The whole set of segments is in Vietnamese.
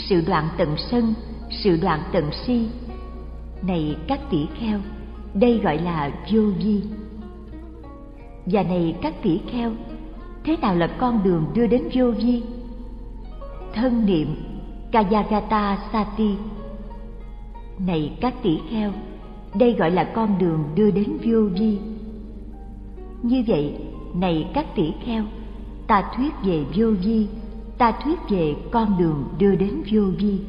sự đoạn tận sân, sự đoạn tận si. Này các tỷ kheo, đây gọi là vô vi. Và này các tỷ kheo, thế nào là con đường đưa đến vô vi? Thân niệm Kayagata Sati. Này các tỷ kheo, đây gọi là con đường đưa đến vô vi. Như vậy, này các tỷ kheo, ta thuyết về vô vi, ta thuyết về con đường đưa đến vô vi.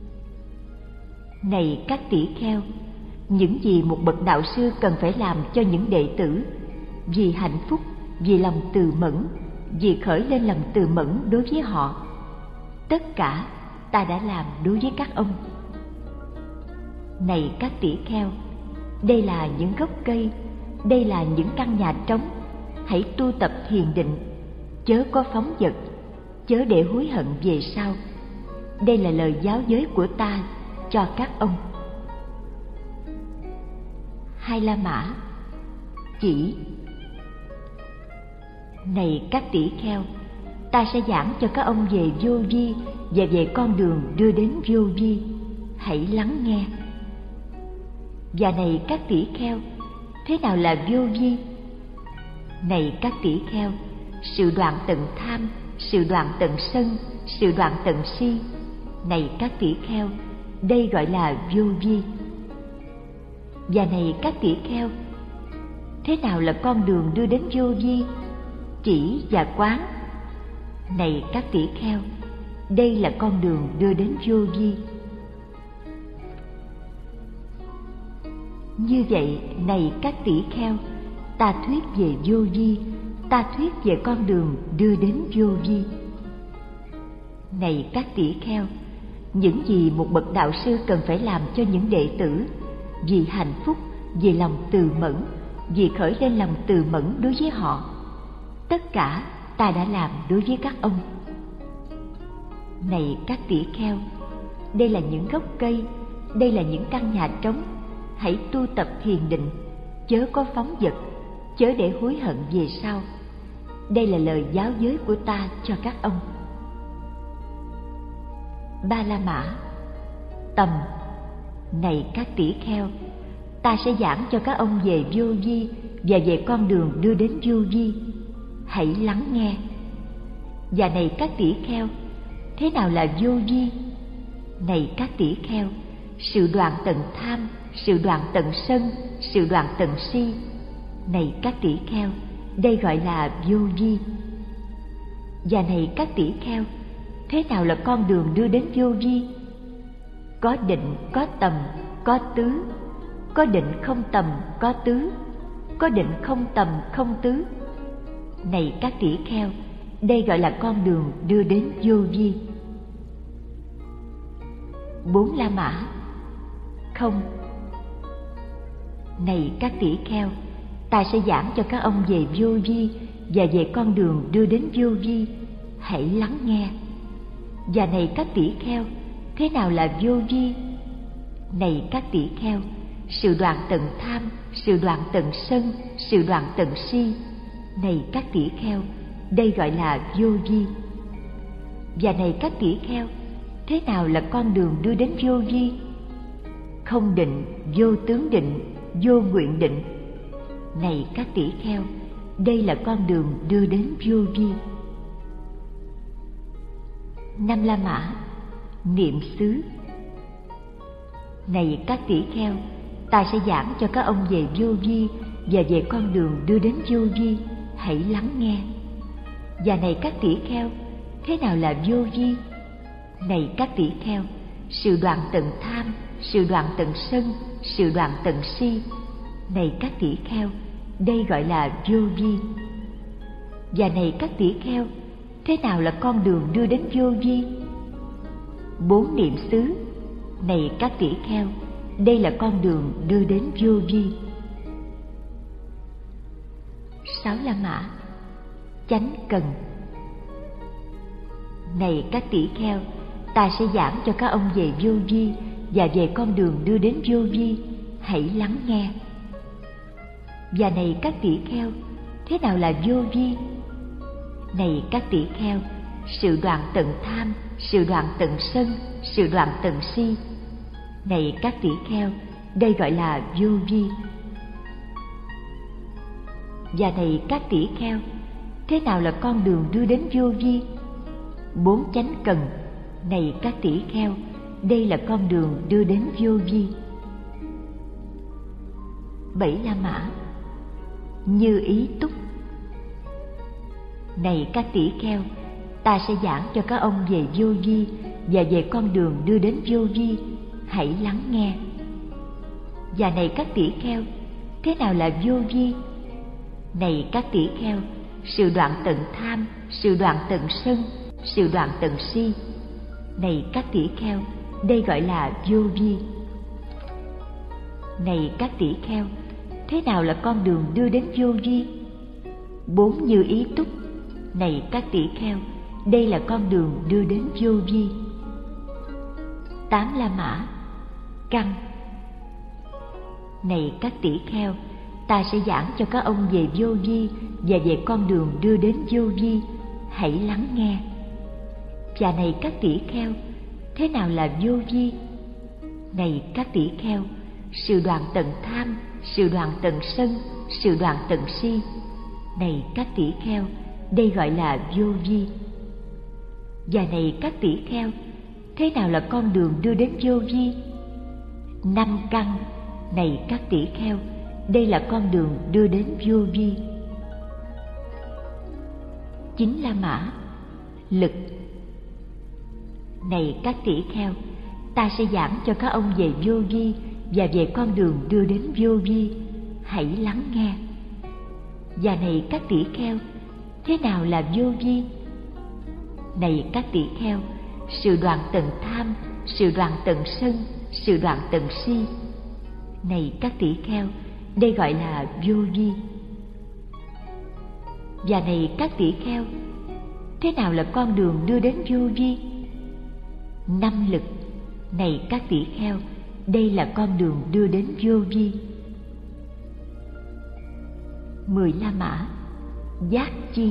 Này các tỷ kheo, những gì một bậc đạo sư cần phải làm cho những đệ tử, vì hạnh phúc, vì lòng từ mẫn, vì khởi lên lòng từ mẫn đối với họ, tất cả ta đã làm đối với các ông. Này các tỷ kheo, đây là những gốc cây, đây là những căn nhà trống, hãy tu tập thiền định, chớ có phóng dật, chớ để hối hận về sau. Đây là lời giáo giới của ta cho các ông. Hai La Mã chỉ: này các tỷ kheo, ta sẽ giảng cho các ông về vô vi và về con đường đưa đến vô vi, hãy lắng nghe. Và này các tỷ kheo, thế nào là vô vi? Này các tỷ kheo, sự đoạn tận tham, sự đoạn tận sân, sự đoạn tận si. Này các tỷ kheo, đây gọi là vô vi. Và này các tỷ kheo, thế nào là con đường đưa đến vô vi? Chỉ và quán. Này các tỷ kheo, đây là con đường đưa đến vô vi. Như vậy, này các tỷ kheo, ta thuyết về vô vi, ta thuyết về con đường đưa đến vô vi. Này các tỷ kheo, những gì một bậc đạo sư cần phải làm cho những đệ tử, vì hạnh phúc, vì lòng từ mẫn, vì khởi lên lòng từ mẫn đối với họ, tất cả ta đã làm đối với các ông. Này các tỷ kheo, đây là những gốc cây, đây là những căn nhà trống, hãy tu tập thiền định, chớ có phóng dật, chớ để hối hận về sau. Đây là lời giáo giới của ta cho các ông. Ba La Mã tầm: này các tỷ kheo, ta sẽ giảng cho các ông về vô vi và về con đường đưa đến vô vi, hãy lắng nghe. Và này các tỷ kheo, thế nào là vô vi? Này các tỷ kheo, sự đoạn tận tham, sự đoạn tận sân, sự đoạn tận si. Này các tỷ kheo, đây gọi là vô vi. Và này các tỷ kheo, thế nào là con đường đưa đến vô vi? Có định, có tầm, có tứ. Có định không tầm, có tứ. Có định không tầm, không tứ. Này các tỷ kheo, đây gọi là con đường đưa đến vô vi. Bốn La Mã không: này các tỷ kheo, ta sẽ giảng cho các ông về vô vi và về con đường đưa đến vô vi, hãy lắng nghe. Và này các tỷ kheo, thế nào là vô vi? Này các tỷ kheo, sự đoạn tận tham, sự đoạn tận sân, sự đoạn tận si. Này các tỷ kheo, đây gọi là vô vi. Và này các tỷ kheo, thế nào là con đường đưa đến vô vi? Không định, vô tướng định, vô nguyện định. Này các tỷ kheo, đây là con đường đưa đến vô vi. Năm La Mã niệm xứ: này các tỷ kheo, ta sẽ giảng cho các ông về vô vi và về con đường đưa đến vô vi, hãy lắng nghe. Và này các tỷ kheo, thế nào là vô vi? Này các tỷ kheo, sự đoạn tận tham, sự đoạn tận sân, sự đoạn tận si. Này các tỷ kheo, đây gọi là vô vi. Và này các tỷ kheo, thế nào là con đường đưa đến vô vi? Bốn niệm xứ: này các tỷ kheo, đây là con đường đưa đến vô vi. Sáu La Mã chánh cần: này các tỷ kheo, ta sẽ giảng cho các ông về vô vi và về con đường đưa đến vô vi, hãy lắng nghe. Và này các tỷ kheo, thế nào là vô vi? Này các tỷ kheo, sự đoạn tận tham, sự đoạn tận sân, sự đoạn tận si. Này các tỷ kheo, đây gọi là vô vi. Và này các tỷ kheo, thế nào là con đường đưa đến vô vi? 4 chánh cần. Này các tỷ kheo, đây là con đường đưa đến vô vi. 7 La Mã. Như ý túc. Này các tỷ kheo, ta sẽ giảng cho các ông về vô vi và về con đường đưa đến vô vi, hãy lắng nghe. Và này các tỷ kheo, thế nào là vô vi? Này các tỷ kheo, sự đoạn tận tham, sự đoạn tận sân, sự đoạn tận si. Này các tỷ kheo, đây gọi là vô vi. Này các tỷ kheo, thế nào là con đường đưa đến vô vi? 4 như ý túc. Này các tỷ kheo, đây là con đường đưa đến vô vi. 8 La Mã. Căn. Này các tỷ kheo, ta sẽ giảng cho các ông về vô vi và về con đường đưa đến vô vi, hãy lắng nghe. Và này các tỷ kheo, thế nào là vô vi? Này các tỷ kheo, sự đoạn tận tham, sự đoạn tận sân, sự đoạn tận si. Này các tỷ kheo, đây gọi là vô vi. Và này các tỷ kheo, thế nào là con đường đưa đến vô vi? 5 căn. Này các tỷ kheo, đây là con đường đưa đến vô vi. 9 La Mã. Lực. Này các tỷ kheo, ta sẽ giảng cho các ông về vô vi và về con đường đưa đến vô vi, hãy lắng nghe. Và này các tỷ kheo, thế nào là vô vi? Này các tỷ kheo, sự đoạn tận tham, sự đoạn tận sân, sự đoạn tận si. Này các tỷ kheo, đây gọi là vô vi. Và này các tỷ kheo, thế nào là con đường đưa đến vô vi? 5 lực. Này các tỷ kheo, đây là con đường đưa đến vô vi. 10 La Mã. Giác chi.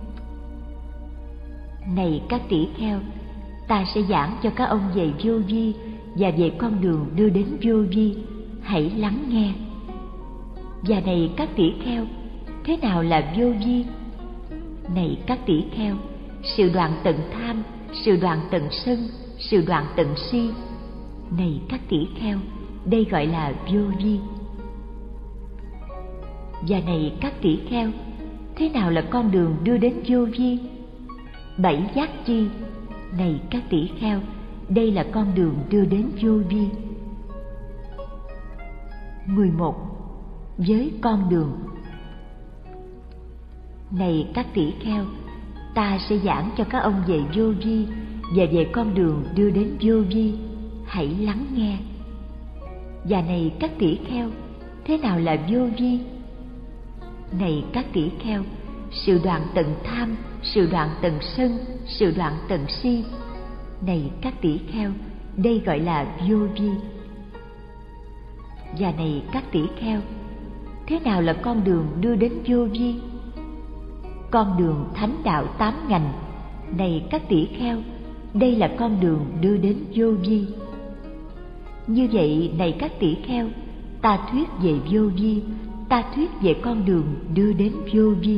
Này các tỷ kheo, ta sẽ giảng cho các ông về vô vi và về con đường đưa đến vô vi, hãy lắng nghe. Và này các tỷ kheo, thế nào là vô vi? Này các tỷ kheo, sự đoạn tận tham, sự đoạn tận sân, sự đoạn tận si. Này các tỷ kheo, đây gọi là vô vi. Và này các tỷ kheo, thế nào là con đường đưa đến vô vi? 7 giác chi. Này các tỷ kheo, đây là con đường đưa đến vô vi. 11. Với con đường. Này các tỷ kheo, ta sẽ giảng cho các ông về vô vi và về con đường đưa đến vô vi, hãy lắng nghe. Và này các tỷ kheo, thế nào là vô vi? Này các tỷ kheo, sự đoạn tận tham, sự đoạn tận sân, sự đoạn tận si. Này các tỷ kheo, đây gọi là vô vi. Và này các tỷ kheo, thế nào là con đường đưa đến vô vi? Con đường thánh đạo 8 ngành. Này các tỷ kheo, đây là con đường đưa đến vô vi. Như vậy này các tỷ kheo, ta thuyết về vô vi, ta thuyết về con đường đưa đến vô vi.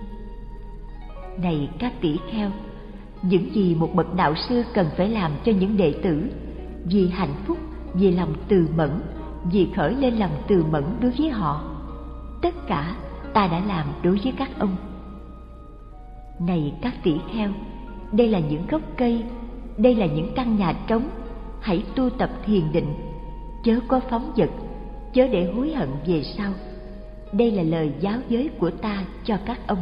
Này các tỷ kheo, những gì một bậc đạo sư cần phải làm cho những đệ tử, vì hạnh phúc, vì lòng từ mẫn, vì khởi lên lòng từ mẫn đối với họ, tất cả ta đã làm đối với các ông. Này các tỷ kheo, đây là những gốc cây, đây là những căn nhà trống, hãy tu tập thiền định, chớ có phóng dật, chớ để hối hận về sau. Đây là lời giáo giới của ta cho các ông.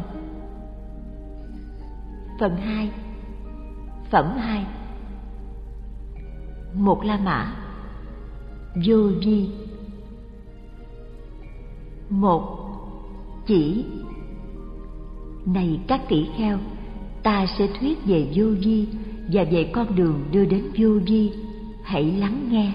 Phần 2. Phẩm 2. 1 La Mã. Vô vi. 1. Chỉ. Này các tỷ kheo, ta sẽ thuyết về vô vi và về con đường đưa đến vô vi, hãy lắng nghe.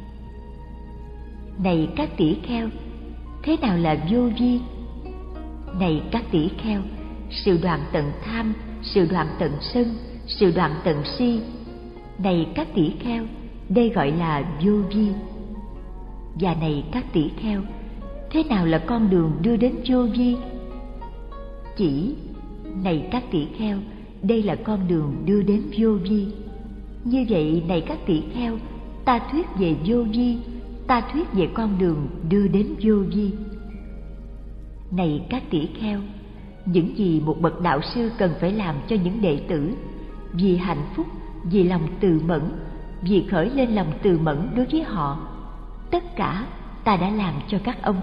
Này các tỷ kheo, thế nào là vô vi? Này các tỷ kheo, sự đoạn tận tham, sự đoạn tận sân, sự đoạn tận si. Này các tỷ kheo, đây gọi là vô vi. Và này các tỷ kheo, thế nào là con đường đưa đến vô vi? Chỉ, này các tỷ kheo, đây là con đường đưa đến vô vi. Như vậy, này các tỷ kheo, ta thuyết về vô vi, ta thuyết về con đường đưa đến vô vi. Này các tỷ kheo, những gì một bậc đạo sư cần phải làm cho những đệ tử, vì hạnh phúc, vì lòng từ mẫn, vì khởi lên lòng từ mẫn đối với họ, tất cả ta đã làm cho các ông.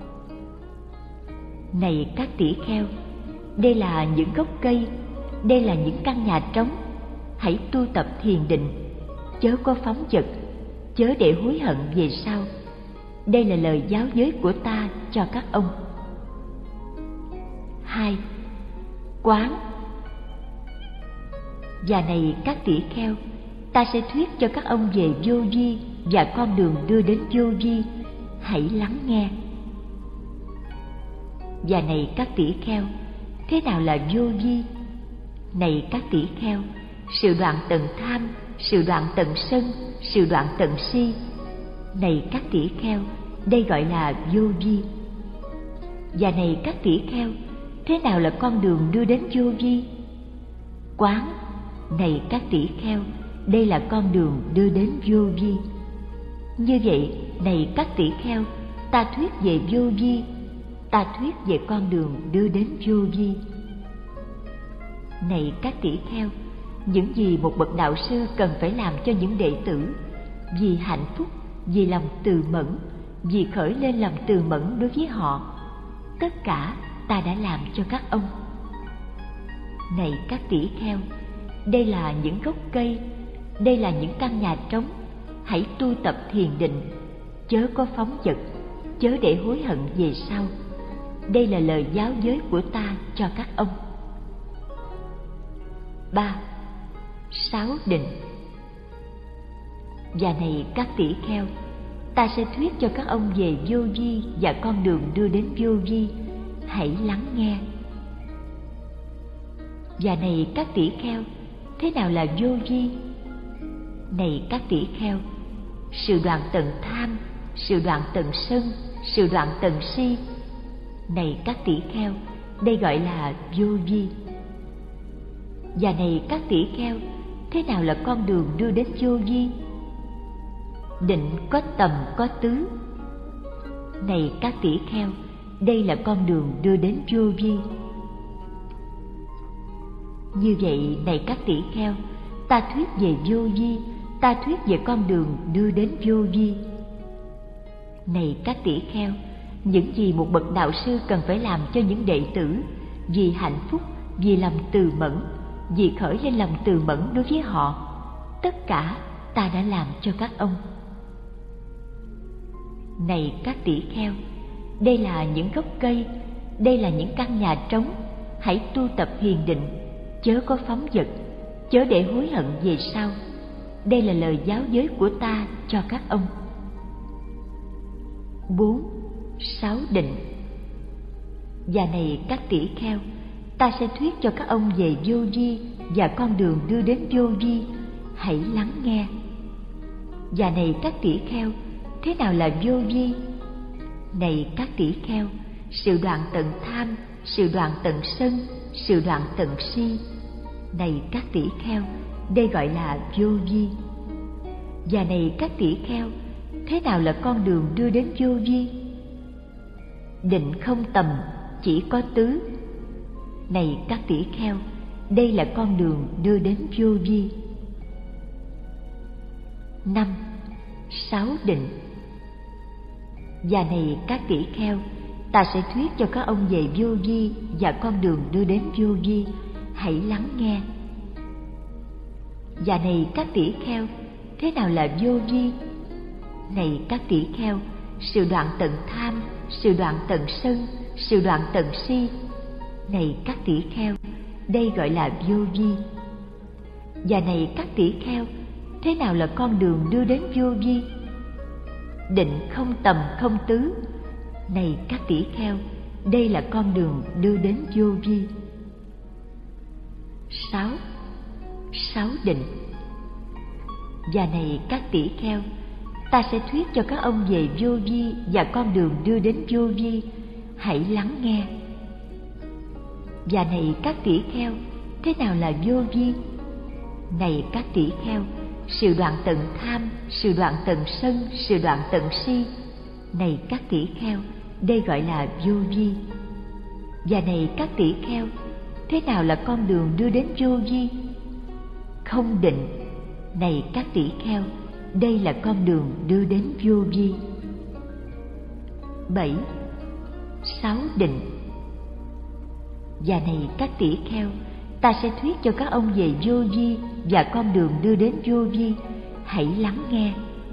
Này các tỷ kheo, đây là những gốc cây, đây là những căn nhà trống, hãy tu tập thiền định, chớ có phóng dật, chớ để hối hận về sau. Đây là lời giáo giới của ta cho các ông. 2. Quán. Và này các tỷ kheo, ta sẽ thuyết cho các ông về vô vi và con đường đưa đến vô vi, hãy lắng nghe. Và này các tỷ kheo, thế nào là vô vi? Này các tỷ kheo, sự đoạn tận tham, sự đoạn tận sân, sự đoạn tận si. Này các tỷ kheo, đây gọi là vô vi. Và này các tỷ kheo, thế nào là con đường đưa đến vô vi? Quán. Này các tỷ kheo, đây là con đường đưa đến vô vi. Như vậy, này các tỷ kheo, ta thuyết về vô vi, ta thuyết về con đường đưa đến vô vi. Này các tỷ kheo, những gì một bậc đạo sư cần phải làm cho những đệ tử, vì hạnh phúc, vì lòng từ mẫn, vì khởi lên lòng từ mẫn đối với họ, tất cả ta đã làm cho các ông. Này các tỷ kheo, đây là những gốc cây, đây là những căn nhà trống, hãy tu tập thiền định, chớ có phóng dật, chớ để hối hận về sau. Đây là lời giáo giới của ta cho các ông. 3. 6 định. Và này các tỷ kheo, ta sẽ thuyết cho các ông về vô vi và con đường đưa đến vô vi, hãy lắng nghe. Và này các tỷ kheo, thế nào là vô vi? Này các tỷ kheo, sự đoạn tận tham, sự đoạn tận sân, sự đoạn tận si. Này các tỷ kheo, đây gọi là vô vi. Và này các tỷ kheo, thế nào là con đường đưa đến vô vi? Định có tầm có tứ. Này các tỷ kheo, đây là con đường đưa đến vô vi. Như vậy, này các tỷ kheo, ta thuyết về vô vi, ta thuyết về con đường đưa đến vô vi. Này các tỷ kheo, những gì một bậc đạo sư cần phải làm cho những đệ tử, vì hạnh phúc, vì lòng từ mẫn, vì khởi lên lòng từ mẫn đối với họ, tất cả ta đã làm cho các ông. Này các tỷ kheo, đây là những gốc cây, đây là những căn nhà trống, hãy tu tập thiền định, chớ có phóng dật, chớ để hối hận về sau. Đây là lời giáo giới của ta cho các ông. 4. 6 định. Và này các tỷ kheo, ta sẽ thuyết cho các ông về vô vi và con đường đưa đến vô vi, hãy lắng nghe. Và này các tỷ kheo, thế nào là vô vi? Này các tỷ kheo, sự đoạn tận tham, sự đoạn tận sân, sự đoạn tận si. Này các tỷ kheo, đây gọi là vô vi. Và này các tỷ kheo, thế nào là con đường đưa đến vô vi? Định không tầm, chỉ có tứ. Này các tỷ kheo, đây là con đường đưa đến vô vi. 5. 6 định. Và này các tỷ kheo, ta sẽ thuyết cho các ông về vô vi và con đường đưa đến vô vi, hãy lắng nghe. Và này các tỷ kheo, thế nào là vô vi? Này các tỷ kheo, sự đoạn tận tham, sự đoạn tận sân, sự đoạn tận si. Này các tỷ kheo, đây gọi là vô vi. Và này các tỷ kheo, thế nào là con đường đưa đến vô vi? Định không tầm không tứ. Này các tỷ kheo, đây là con đường đưa đến vô vi. 6. 6 định. Và này các tỷ kheo, ta sẽ thuyết cho các ông về vô vi và con đường đưa đến vô vi, hãy lắng nghe. Và này các tỷ kheo, thế nào là vô vi? Này các tỷ kheo, sự đoạn tận tham, sự đoạn tận sân, sự đoạn tận si. Này các tỷ kheo, đây gọi là vô vi. Và này các tỷ kheo, thế nào là con đường đưa đến vô vi? Không định. Này các tỷ kheo, đây là con đường đưa đến vô vi. 7. 6 định. Và này các tỷ kheo, ta sẽ thuyết cho các ông về vô vi và con đường đưa đến vô vi, hãy lắng nghe.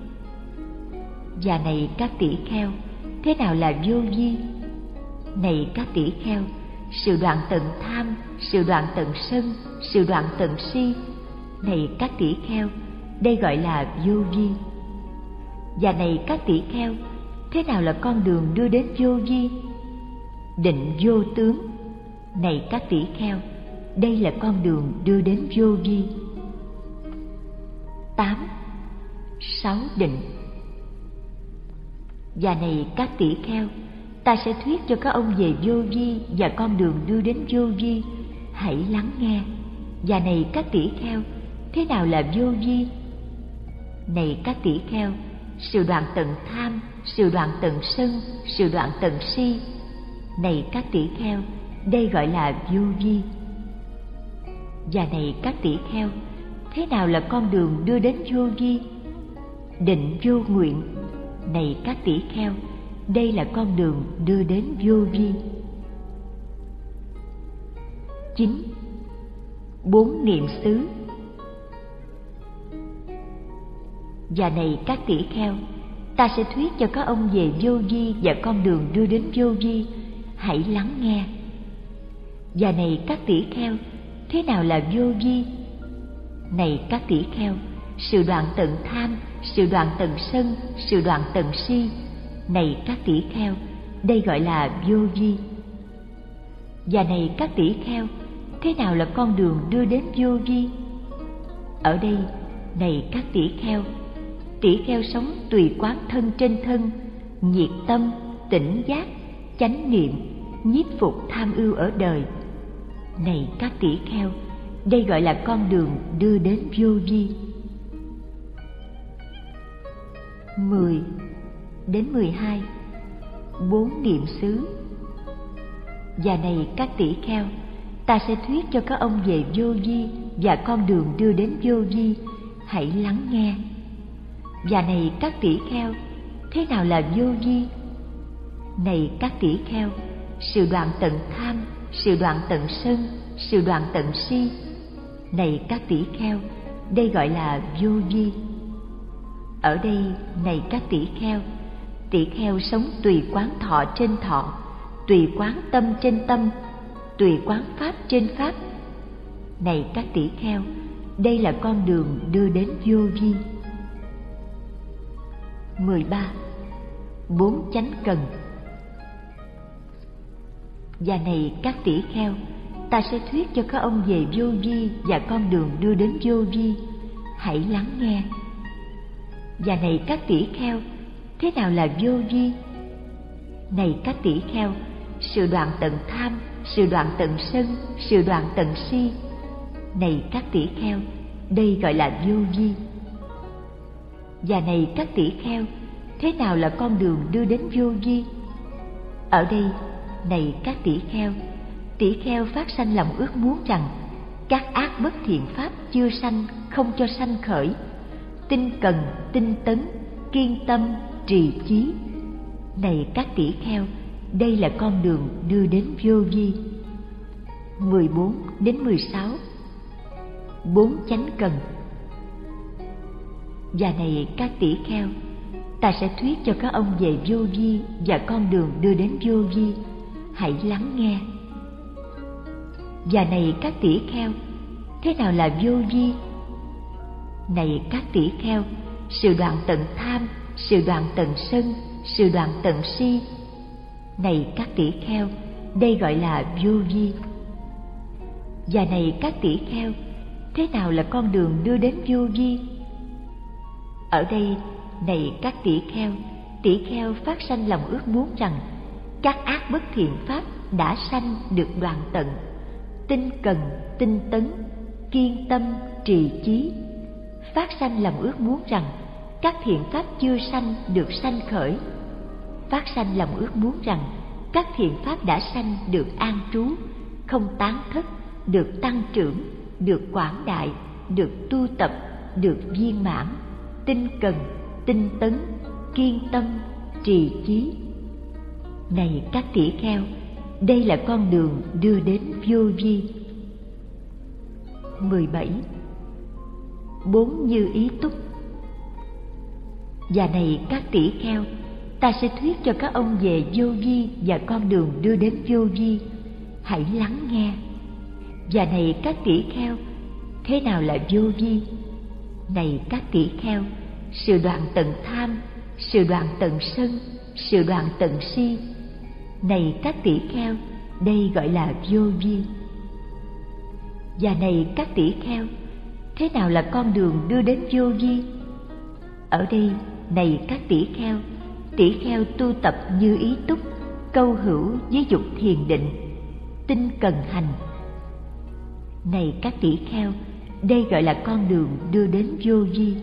Và này các tỷ kheo, thế nào là vô vi? Này các tỷ kheo, sự đoạn tận tham, sự đoạn tận sân, sự đoạn tận si. Này các tỷ kheo, đây gọi là vô vi. Và này các tỷ kheo, thế nào là con đường đưa đến vô vi? Định vô tướng. Này các tỷ kheo, đây là con đường đưa đến vô vi. 8. 6 định. Và này các tỷ kheo, ta sẽ thuyết cho các ông về vô vi và con đường đưa đến vô vi, hãy lắng nghe. Và này các tỷ kheo, thế nào là vô vi? Này các tỷ kheo, sự đoạn tận tham, sự đoạn tận sân, sự đoạn tận si. Này các tỷ kheo, đây gọi là vô vi. Và này các tỷ kheo, thế nào là con đường đưa đến vô vi? Định vô nguyện. Này các tỷ kheo, đây là con đường đưa đến vô vi. 9. 4 niệm xứ. Và này các tỷ kheo, ta sẽ thuyết cho các ông về vô vi và con đường đưa đến vô vi, hãy lắng nghe. Và này các tỷ kheo, thế nào là vô vi? Này các tỷ kheo, sự đoạn tận tham, sự đoạn tận sân, sự đoạn tận si. Này các tỷ kheo, đây gọi là vô vi. Và này các tỷ kheo, thế nào là con đường đưa đến vô vi? Ở đây, này các tỷ kheo sống tùy quán thân trên thân, nhiệt tâm, tỉnh giác, chánh niệm, nhiếp phục tham ưu ở đời. Này các tỷ kheo, đây gọi là con đường đưa đến vô vi. 10 đến 12. 4 niệm xứ. Và này các tỷ kheo, ta sẽ thuyết cho các ông về vô vi và con đường đưa đến vô vi, hãy lắng nghe. Và này các tỷ kheo, thế nào là vô vi? Này các tỷ kheo, sự đoạn tận tham, sự đoạn tận sân, sự đoạn tận si. Này các tỷ kheo, đây gọi là vô vi. Ở đây, này các tỷ kheo sống tùy quán thọ trên thọ, tùy quán tâm trên tâm, tùy quán pháp trên pháp. Này các tỷ kheo, đây là con đường đưa đến vô vi. 13. 4 chánh cần. Và này các tỷ kheo, ta sẽ thuyết cho các ông về vô vi và con đường đưa đến vô vi, hãy lắng nghe. Và này các tỷ kheo, thế nào là vô vi? Này các tỷ kheo, sự đoạn tận tham, sự đoạn tận sân, sự đoạn tận si. Này các tỷ kheo, đây gọi là vô vi. Và này các tỷ kheo, thế nào là con đường đưa đến vô vi? Ở đây, này các tỷ kheo phát sanh lòng ước muốn rằng các ác bất thiện pháp chưa sanh, không cho sanh khởi. Tinh cần, tinh tấn, kiên tâm, trì chí. Này các tỷ kheo, đây là con đường đưa đến vô vi. 14 đến 16. 4 chánh cần. Và này các tỷ kheo, ta sẽ thuyết cho các ông về vô vi và con đường đưa đến vô vi, hãy lắng nghe. Và này các tỷ kheo, thế nào là vô vi? Này các tỷ kheo, sự đoạn tận tham, sự đoạn tận sân, sự đoạn tận si. Này các tỷ kheo, đây gọi là vô vi. Và này các tỷ kheo, thế nào là con đường đưa đến vô vi? Ở đây, này các tỷ kheo phát sanh lòng ước muốn rằng các ác bất thiện pháp đã sanh được đoạn tận, tinh cần, tinh tấn, kiên tâm, trì chí. Phát sanh lòng ước muốn rằng các thiện pháp chưa sanh được sanh khởi. Phát sanh lòng ước muốn rằng các thiện pháp đã sanh được an trú, không tán thất, được tăng trưởng, được quảng đại, được tu tập, được viên mãn, tinh cần, tinh tấn, kiên tâm, trì chí. Này các tỷ kheo, đây là con đường đưa đến vô vi. 17. 4 như ý túc. Và này các tỷ kheo, ta sẽ thuyết cho các ông về vô vi và con đường đưa đến vô vi. Hãy lắng nghe. Và này các tỷ kheo, thế nào là vô vi? Này các tỷ kheo, sự đoạn tận tham, sự đoạn tận sân, sự đoạn tận si. Này các tỷ kheo, đây gọi là vô vi. Và này các tỷ kheo, thế nào là con đường đưa đến vô vi? Ở đây, này các tỷ kheo tu tập như ý túc, câu hữu với dục thiền định, tinh cần hành. Này các tỷ kheo, đây gọi là con đường đưa đến vô vi.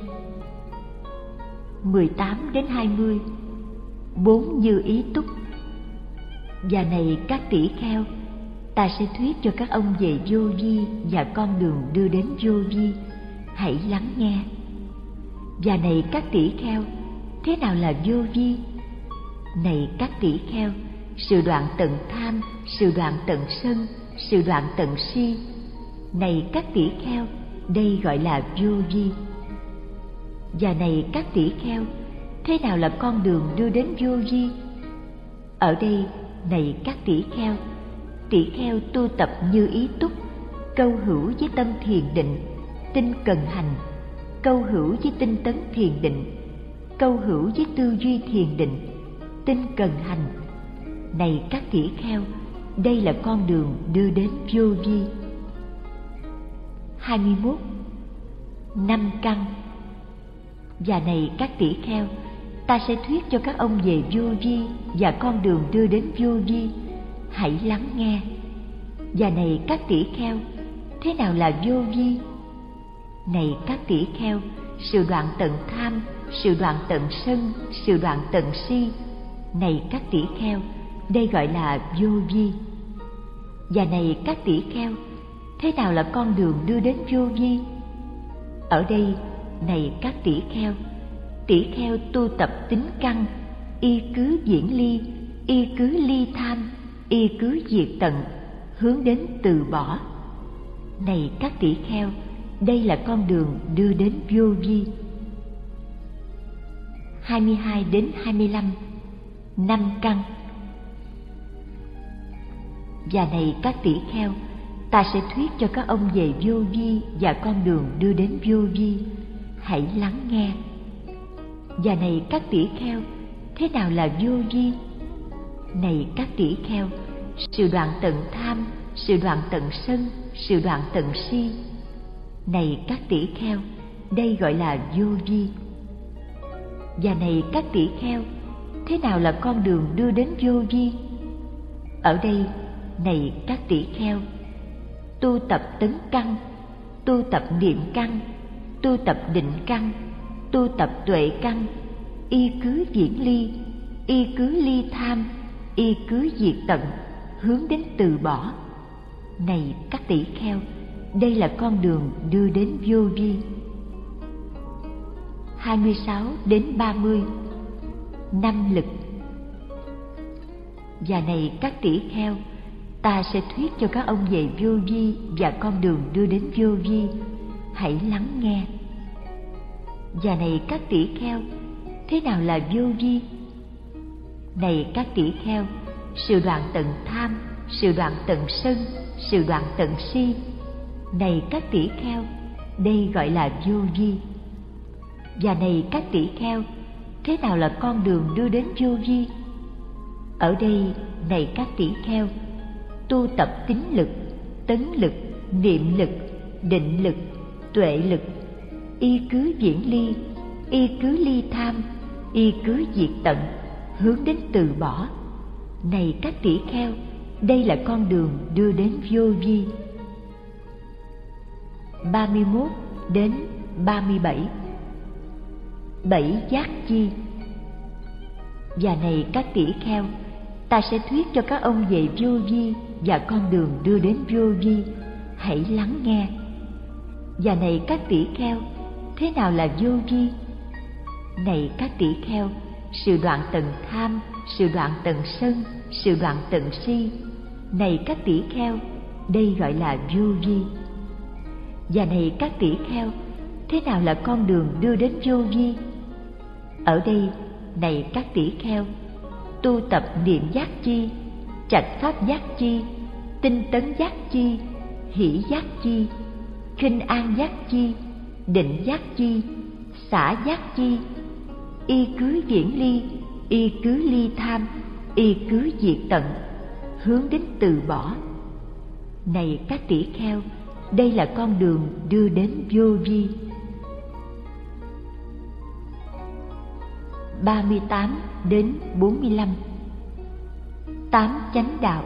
18 đến 20. 4 như ý túc. Và này các tỷ kheo, ta sẽ thuyết cho các ông về vô vi và con đường đưa đến vô vi. Hãy lắng nghe. Và này các tỷ kheo, thế nào là vô vi? Này các tỷ kheo, sự đoạn tận tham, sự đoạn tận sân, sự đoạn tận si. Này các tỷ kheo, đây gọi là vô vi. Và này các tỷ kheo, thế nào là con đường đưa đến vô vi? Ở đây, này các tỷ kheo tu tập như ý túc, câu hữu với tâm thiền định, tinh cần hành, câu hữu với tinh tấn thiền định, câu hữu với tư duy thiền định, tinh cần hành. Này các tỷ kheo, đây là con đường đưa đến vô vi. 21. 5 căn. Và này các tỷ kheo, ta sẽ thuyết cho các ông về vô vi và con đường đưa đến vô vi. Hãy lắng nghe. Và này các tỷ kheo, thế nào là vô vi? Này các tỷ kheo, sự đoạn tận tham, sự đoạn tận sân, sự đoạn tận si. Này các tỷ kheo, đây gọi là vô vi. Và này các tỷ kheo, thế nào là con đường đưa đến vô vi? Ở đây, này các tỷ kheo tu tập tính căn, y cứ diễn ly, y cứ ly tham, y cứ diệt tận, hướng đến từ bỏ. Này các tỷ kheo, đây là con đường đưa đến vô vi. 22 đến 25. 5 căn. Và này các tỷ kheo, ta sẽ thuyết cho các ông về vô vi và con đường đưa đến vô vi. Hãy lắng nghe. Và này các tỷ kheo, thế nào là vô vi? Này các tỷ kheo, sự đoạn tận tham, sự đoạn tận sân, sự đoạn tận si. Này các tỷ kheo, đây gọi là vô vi. Và này các tỷ kheo, thế nào là con đường đưa đến vô vi? Ở đây, này các tỷ kheo, tu tập tấn căn, tu tập niệm căn, tu tập định căn, tu tập tuệ căn, y cứ diễn ly, y cứ ly tham, y cứ diệt tận, hướng đến từ bỏ. Này các tỷ kheo, đây là con đường đưa đến vô vi. 26 đến 30. 5 lực. Và này các tỷ kheo, ta sẽ thuyết cho các ông về vô vi và con đường đưa đến vô vi. Hãy lắng nghe. Và này các tỷ kheo, thế nào là vô vi? Này các tỷ kheo, sự đoạn tận tham, sự đoạn tận sân, sự đoạn tận si. Này các tỷ kheo, đây gọi là vô vi. Và này các tỷ kheo, thế nào là con đường đưa đến vô vi? Ở đây, này các tỷ kheo, tu tập tín lực, tấn lực, niệm lực, định lực, tuệ lực, y cứ diễn ly, y cứ ly tham, y cứ diệt tận, hướng đến từ bỏ. Này các tỷ kheo, đây là con đường đưa đến vô vi. 31 đến 37. Bảy giác chi. Và này các tỷ kheo, ta sẽ thuyết cho các ông về vô vi và con đường đưa đến vô vi, hãy lắng nghe. Và này các tỷ kheo, thế nào là vô vi? Này các tỷ kheo, sự đoạn tận tham, sự đoạn tận sân, sự đoạn tận si. Này các tỷ kheo, đây gọi là vô vi. Và này các tỷ kheo, thế nào là con đường đưa đến vô vi? Ở đây, này các tỷ kheo, tu tập niệm giác chi, trạch pháp giác chi, tinh tấn giác chi, hỷ giác chi, khinh an giác chi, định giác chi, xả giác chi, y cứ viễn ly, y cứ ly tham, y cứ diệt tận, hướng đến từ bỏ. Này các tỷ kheo, đây là con đường đưa đến vô vi. 38 đến 45. Tám chánh đạo.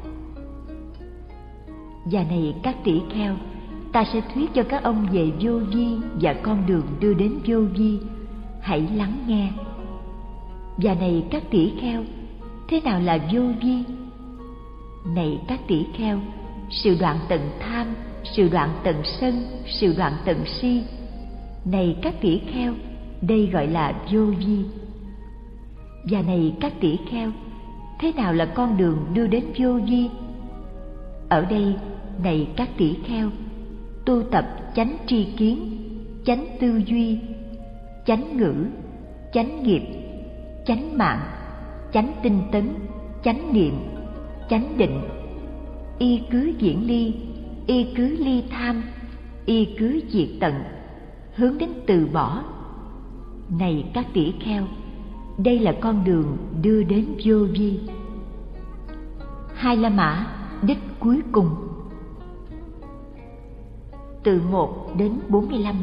Và này các tỷ kheo, ta sẽ thuyết cho các ông về vô vi và con đường đưa đến vô vi, hãy lắng nghe. Và này các tỷ kheo, thế nào là vô vi? Này các tỷ kheo, sự đoạn tận tham, sự đoạn tận sân, sự đoạn tận si. Này các tỷ kheo, đây gọi là vô vi. Và này các tỷ kheo, thế nào là con đường đưa đến vô vi? Ở đây, này các tỷ kheo, tu tập chánh tri kiến, chánh tư duy, chánh ngữ, chánh nghiệp, chánh mạng, chánh tinh tấn, chánh niệm, chánh định, y cứ viễn ly, y cứ ly tham, y cứ diệt tận, hướng đến từ bỏ. Này các tỷ kheo, đây là con đường đưa đến vô vi. Hai La Mã đích cuối cùng. Từ 1 đến 45.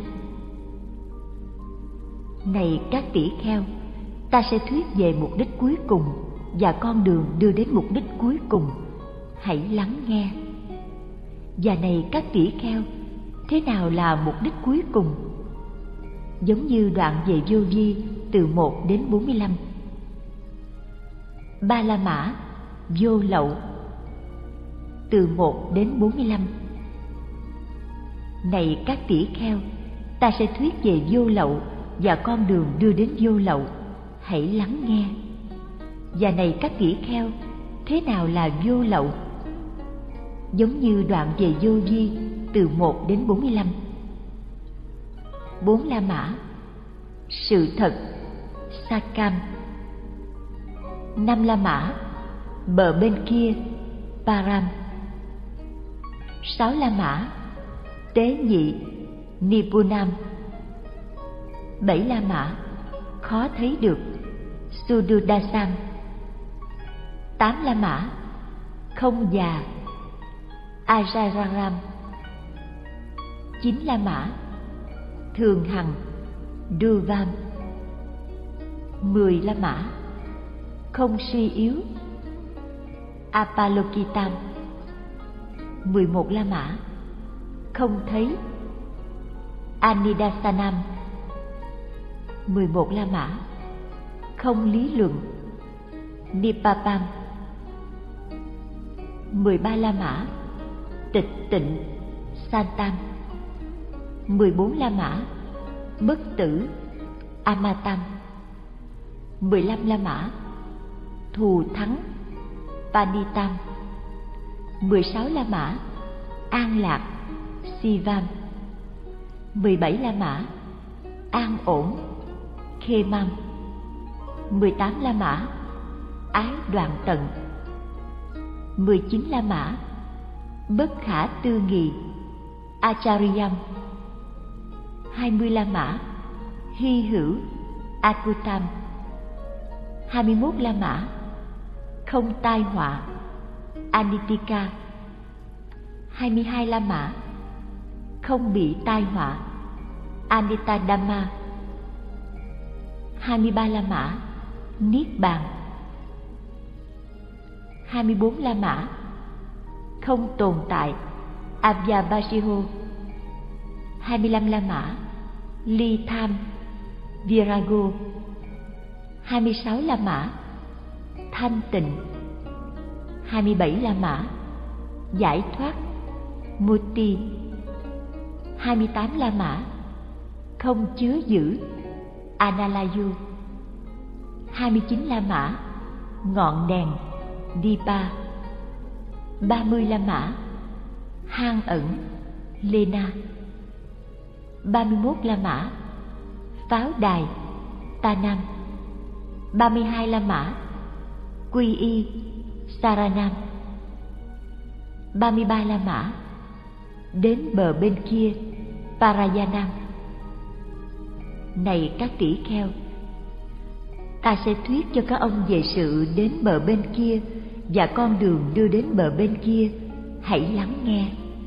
Này các tỷ kheo, ta sẽ thuyết về mục đích cuối cùng và con đường đưa đến mục đích cuối cùng, hãy lắng nghe. Và này các tỷ kheo, thế nào là mục đích cuối cùng? Giống như đoạn về vô vi từ 1 đến 45. Ba La Mã vô lậu. Từ 1 đến 45. Này các tỷ kheo, ta sẽ thuyết về vô lậu và con đường đưa đến vô lậu, hãy lắng nghe. Và này các tỷ kheo, thế nào là vô lậu? Giống như đoạn về vô vi từ 1 đến 45. Bốn La Mã sự thật Sakam. Năm La Mã bờ bên kia Param. Sáu La Mã tế nhị Nipunam. Bảy La Mã khó thấy được Sududasam. Tám La Mã không già Ajararam. Chín La Mã thường hằng Duvam. 10 La Mã không suy yếu Apalokitam. 11 La Mã không thấy Anidasanam. 11 La Mã không lý luận Nipapam. 13 La Mã tịch tịnh Santam. 14 La Mã bất tử Amatam. 15 La Mã thù thắng Panitam. 16 La Mã an lạc Sivam. 17 La Mã an ổn Khemam. 18 La Mã ái đoạn tận. 19 La Mã bất khả tư nghị Acharyam. 20 La Mã hy hữu Akutam. 21 La Mã không tai họa Anitika. 22 La Mã không bị tai họa Anitadhamma. 23 La Mã, Niết Bàn. 24 La Mã, không tồn tại, Avyabhasiho. 25 La Mã, ly tham, Virago. 26 La Mã, thanh tịnh. 27 La Mã, giải thoát, Mukti. 28 La Mã, không chứa giữ, Analayo. 29 La Mã, ngọn đèn, Dipa. 30 La Mã, hang ẩn, Lena. 31 La Mã, pháo đài, Tanam. 32 La Mã, quy y, Saranam. 33 La Mã, đến bờ bên kia, Parayanam. Này các tỷ kheo, ta sẽ thuyết cho các ông về sự đến bờ bên kia và con đường đưa đến bờ bên kia, hãy lắng nghe.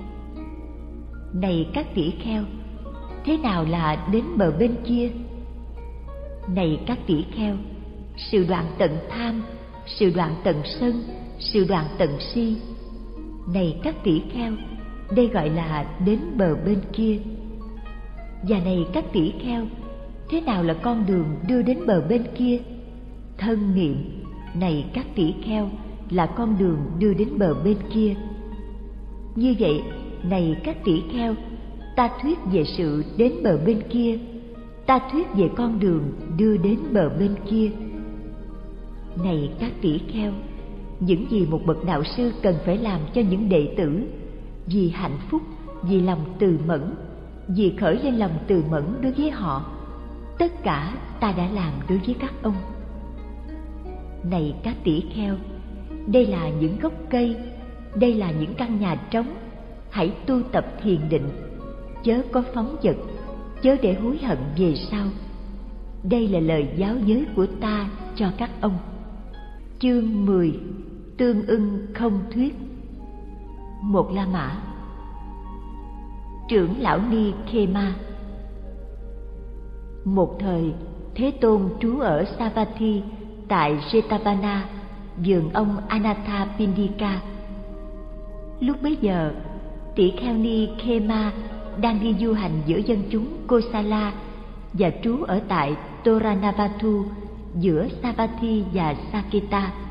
Này các tỷ kheo, thế nào là đến bờ bên kia? Này các tỷ kheo, sự đoạn tận tham, sự đoạn tận sân, sự đoạn tận si. Này các tỷ kheo, đây gọi là đến bờ bên kia. Và này các tỷ kheo, thế nào là con đường đưa đến bờ bên kia? Thân niệm, này các tỷ kheo, là con đường đưa đến bờ bên kia. Như vậy, này các tỷ kheo, ta thuyết về sự đến bờ bên kia, ta thuyết về con đường đưa đến bờ bên kia. Này các tỷ kheo, những gì một bậc đạo sư cần phải làm cho những đệ tử, vì hạnh phúc, vì lòng từ mẫn, vì khởi lên lòng từ mẫn đối với họ, tất cả ta đã làm đối với các ông. Này các tỷ kheo, đây là những gốc cây, đây là những căn nhà trống, hãy tu tập thiền định, chớ có phóng dật, chớ để hối hận về sau. Đây là lời giáo giới của ta cho các ông. Chương 10, tương ưng không thuyết. 1 La Mã, trưởng lão ni Khema. Một thời, Thế Tôn trú ở Savatthi tại Jetavana, vườn ông Anathapindika. Lúc bấy giờ, tỷ kheo ni Khema đang đi du hành giữa dân chúng Kosala và trú ở tại Toranavathu giữa Savatthi và Saketa.